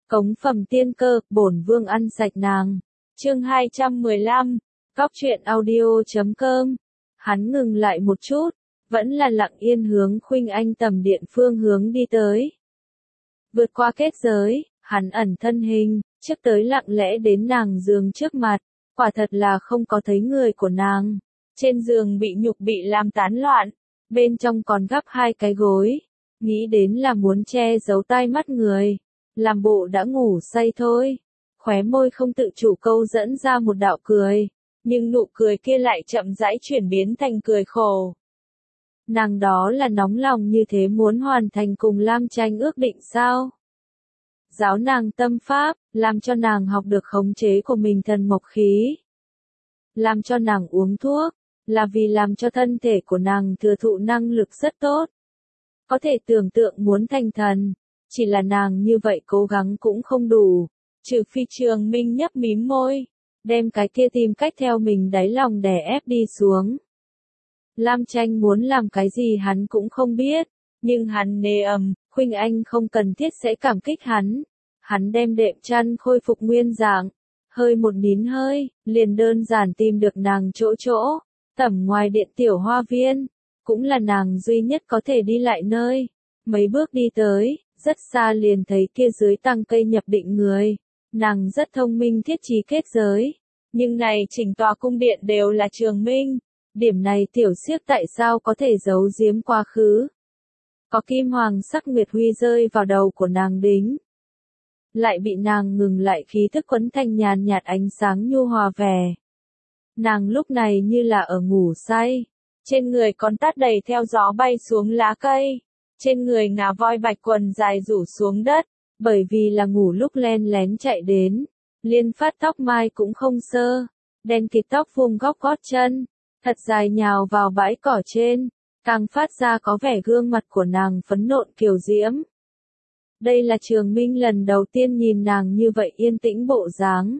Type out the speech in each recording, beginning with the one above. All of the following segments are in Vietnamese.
Cống phẩm tiên cơ, bổn vương ăn sạch nàng. Chương 215, Cóc truyện audio.com. Hắn ngừng lại một chút, vẫn là lặng yên hướng Khuynh Anh tầm điện phương hướng đi tới. Vượt qua kết giới, hắn ẩn thân hình, trước tới lặng lẽ đến nàng giường trước mặt, quả thật là không có thấy người của nàng. Trên giường bị nhục bị làm tán loạn, bên trong còn gắp hai cái gối, nghĩ đến là muốn che giấu tai mắt người, làm bộ đã ngủ say thôi. Khóe môi không tự chủ câu dẫn ra một đạo cười, nhưng nụ cười kia lại chậm rãi chuyển biến thành cười khổ. Nàng đó là nóng lòng như thế muốn hoàn thành cùng Lam Tranh ước định sao? Giáo nàng tâm pháp, làm cho nàng học được khống chế của mình thần mộc khí. Làm cho nàng uống thuốc, là vì làm cho thân thể của nàng thừa thụ năng lực rất tốt. Có thể tưởng tượng muốn thành thần, chỉ là nàng như vậy cố gắng cũng không đủ, trừ phi Trường Minh nhấp mím môi, đem cái kia tìm cách theo mình đáy lòng đè ép đi xuống. Lam Tranh muốn làm cái gì hắn cũng không biết, nhưng hắn nề Khuynh Anh không cần thiết sẽ cảm kích hắn. Hắn đem đệm chăn khôi phục nguyên dạng, hơi một nín hơi, liền đơn giản tìm được nàng chỗ, tầm ngoài điện tiểu hoa viên, cũng là nàng duy nhất có thể đi lại nơi. Mấy bước đi tới, rất xa liền thấy kia dưới tàng cây nhập định người. Nàng rất thông minh thiết trí kết giới, nhưng này chỉnh tòa cung điện đều là Trường Minh. Điểm này tiểu xiếc tại sao có thể giấu giếm quá khứ? Có kim hoàng sắc nguyệt huy rơi vào đầu của nàng đính, lại bị nàng ngừng lại khí thức quấn thành nhàn nhạt ánh sáng nhu hòa vẻ. Nàng lúc này như là ở ngủ say, trên người còn tát đầy theo gió bay xuống lá cây, trên người ngà voi bạch quần dài rủ xuống đất, bởi vì là ngủ lúc len lén chạy đến, liên phát tóc mai cũng không sơ, đen kịt tóc vuông góc gót chân, thật dài nhào vào bãi cỏ trên, càng phát ra có vẻ gương mặt của nàng phấn nộn kiều diễm. Đây là Trường Minh lần đầu tiên nhìn nàng như vậy yên tĩnh bộ dáng.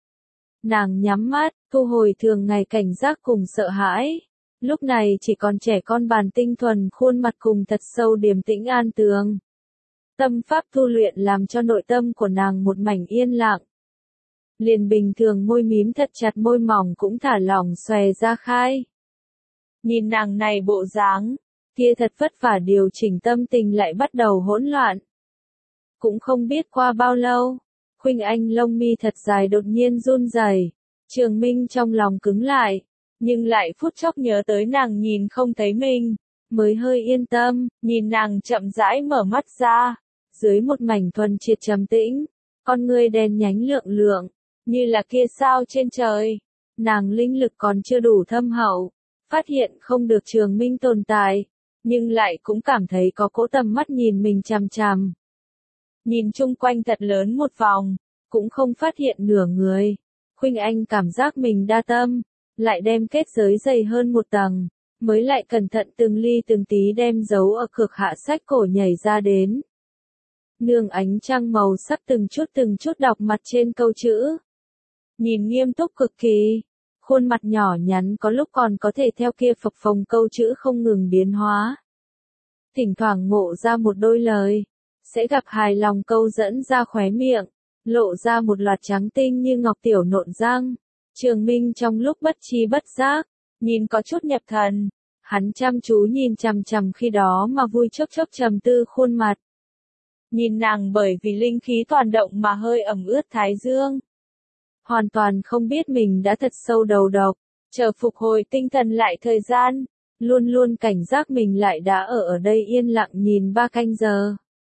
Nàng nhắm mắt, thu hồi thường ngày cảnh giác cùng sợ hãi. Lúc này chỉ còn trẻ con bản tinh thuần khuôn mặt cùng thật sâu điềm tĩnh an tường. Tâm pháp tu luyện làm cho nội tâm của nàng một mảnh yên lặng. Liền bình thường môi mím thật chặt môi mỏng cũng thả lỏng xòe ra khai. Nhìn nàng này bộ dáng, kia thật vất vả điều chỉnh tâm tình lại bắt đầu hỗn loạn. Cũng không biết qua bao lâu, Khuynh Anh lông mi thật dài đột nhiên run rẩy. Trường Minh trong lòng cứng lại, nhưng lại phút chốc nhớ tới nàng nhìn không thấy mình, mới hơi yên tâm, nhìn nàng chậm rãi mở mắt ra, dưới một mảnh thuần triệt trầm tĩnh, con ngươi đen nhánh lượng lượng, như là kia sao trên trời. Nàng linh lực còn chưa đủ thâm hậu, phát hiện không được Trường Minh tồn tại, nhưng lại cũng cảm thấy có cỗ tầm mắt nhìn mình chằm chằm. Nhìn chung quanh thật lớn một vòng, cũng không phát hiện nửa người. Khuynh Anh cảm giác mình đa tâm, lại đem kết giới dày hơn một tầng, mới lại cẩn thận từng ly từng tí đem giấu ở cực hạ sách cổ nhảy ra đến. Nương ánh trăng màu sắc từng chút đọc mặt trên câu chữ. Nhìn nghiêm túc cực kỳ, khuôn mặt nhỏ nhắn có lúc còn có thể theo kia phập phồng câu chữ không ngừng biến hóa. Thỉnh thoảng ngộ ra một đôi lời, sẽ gặp hài lòng câu dẫn ra khóe miệng, lộ ra một loạt trắng tinh như ngọc tiểu nộn răng. Trường Minh trong lúc bất tri bất giác, nhìn có chút nhập thần, hắn chăm chú nhìn chằm chằm khi đó mà vui chốc chốc trầm tư khuôn mặt. Nhìn nàng bởi vì linh khí toàn động mà hơi ẩm ướt thái dương. Hoàn toàn không biết mình đã thật sâu đầu độc, chờ phục hồi tinh thần lại thời gian, luôn luôn cảnh giác mình lại đã ở đây yên lặng nhìn 3 canh giờ.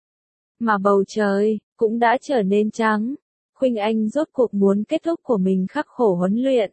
Mà bầu trời, cũng đã trở nên trắng. Khuynh Anh rốt cuộc muốn kết thúc của mình khắc khổ huấn luyện.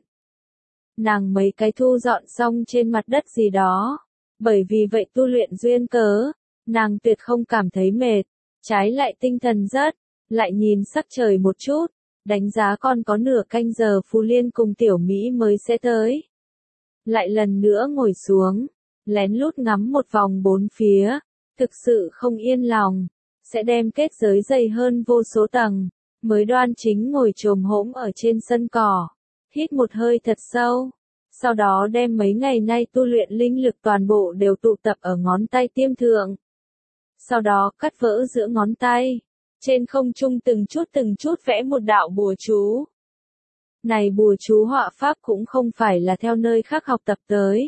Nàng mấy cái thu dọn xong trên mặt đất gì đó. Bởi vì vậy tu luyện duyên cớ, nàng tuyệt không cảm thấy mệt, trái lại tinh thần rất, lại nhìn sắc trời một chút, đánh giá còn có nửa canh giờ Phù Liên cùng Tiểu Mỹ mới sẽ tới. Lại lần nữa ngồi xuống, lén lút ngắm một vòng bốn phía, thực sự không yên lòng, sẽ đem kết giới dày hơn vô số tầng, mới đoan chính ngồi chồm hổm ở trên sân cỏ, hít một hơi thật sâu, sau đó đem mấy ngày nay tu luyện linh lực toàn bộ đều tụ tập ở ngón tay tiêm thượng. Sau đó cắt vỡ giữa ngón tay, Trên không trung từng chút vẽ một đạo bùa chú. Này bùa chú họa pháp cũng không phải là theo nơi khác học tập tới.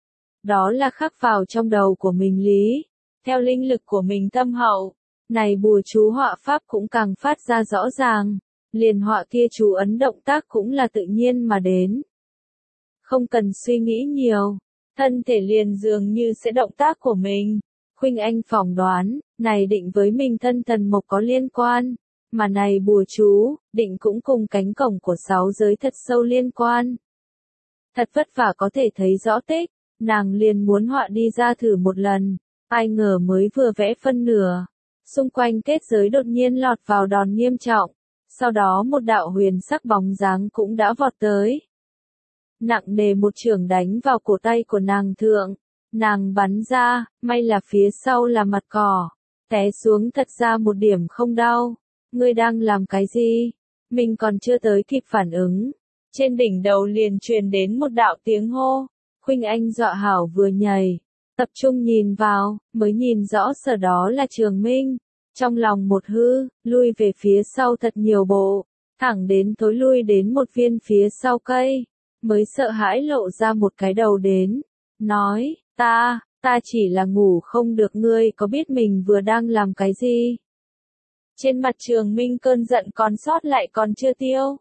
Đó là khắc vào trong đầu của mình lý, theo linh lực của mình thâm hậu. Này bùa chú họa pháp cũng càng phát ra rõ ràng, liền họa kia chú ấn động tác cũng là tự nhiên mà đến. Không cần suy nghĩ nhiều, thân thể liền dường như sẽ động tác của mình. Khuynh Anh phỏng đoán, này định với mình thân thần mộc có liên quan, mà này bùa chú, định cũng cùng cánh cổng của 6 giới thật sâu liên quan. Thật vất vả có thể thấy rõ tích, nàng liền muốn họa đi ra thử một lần, ai ngờ mới vừa vẽ phân nửa. Xung quanh kết giới đột nhiên lọt vào đòn nghiêm trọng, sau đó một đạo huyền sắc bóng dáng cũng đã vọt tới. Nặng nề một chưởng đánh vào cổ tay của nàng thượng, nàng bắn ra, may là phía sau là mặt cỏ, té xuống thật ra một điểm không đau. Ngươi đang làm cái gì? Mình còn chưa tới kịp phản ứng. Trên đỉnh đầu liền truyền đến một đạo tiếng hô. Khuynh Anh dọa hảo vừa nhảy, tập trung nhìn vào, mới nhìn rõ sở đó là Trường Minh. Trong lòng một hư, lui về phía sau thật nhiều bộ, thẳng đến thối lui đến một viên phía sau cây, mới sợ hãi lộ ra một cái đầu đến, nói, ta chỉ là ngủ không được, ngươi có biết mình vừa đang làm cái gì? Trên mặt Trường Minh cơn giận còn sót lại còn chưa tiêu.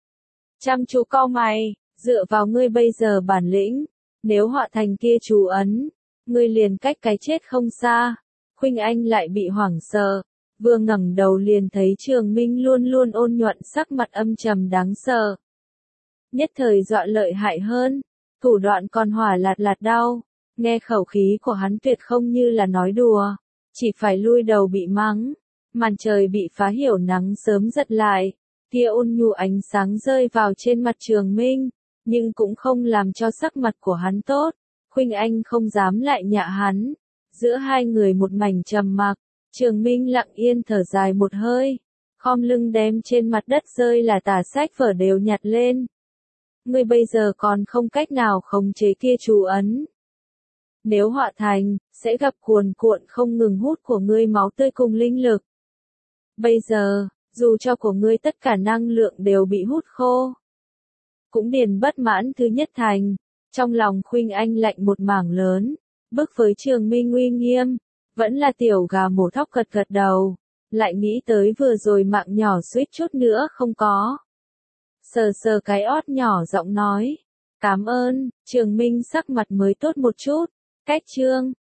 Chăm chú cau mày, dựa vào ngươi bây giờ bản lĩnh, nếu họa thành kia chú ấn, ngươi liền cách cái chết không xa. Khuynh Anh lại bị hoảng sợ, vừa ngẩng đầu liền thấy Trường Minh luôn luôn ôn nhuận sắc mặt âm trầm đáng sợ. Nhất thời dọa lợi hại hơn, thủ đoạn còn hỏa lạt lạt đau, nghe khẩu khí của hắn tuyệt không như là nói đùa, chỉ phải lui đầu bị mắng. Màn trời bị phá hiểu nắng sớm giật lại, tia ôn nhu ánh sáng rơi vào trên mặt Trường Minh, nhưng cũng không làm cho sắc mặt của hắn tốt. Khuynh Anh không dám lại nhạ hắn, giữa hai người một mảnh trầm mặc. Trường Minh lặng yên thở dài một hơi, khom lưng đem trên mặt đất rơi là tả sách vở đều nhặt lên. Ngươi bây giờ còn không cách nào khống chế kia chú ấn. Nếu họa thành, sẽ gặp cuồn cuộn không ngừng hút của ngươi máu tươi cùng linh lực. Bây giờ, dù cho của ngươi tất cả năng lượng đều bị hút khô, cũng điền bất mãn thứ nhất thành. Trong lòng Khuynh Anh lạnh một mảng lớn, bước với Trường Minh uy nghiêm, vẫn là tiểu gà mổ thóc gật gật đầu, lại nghĩ tới vừa rồi mạng nhỏ suýt chút nữa không có. Sờ sờ cái ót nhỏ giọng nói, cảm ơn. Trường Minh sắc mặt mới tốt một chút, cách chương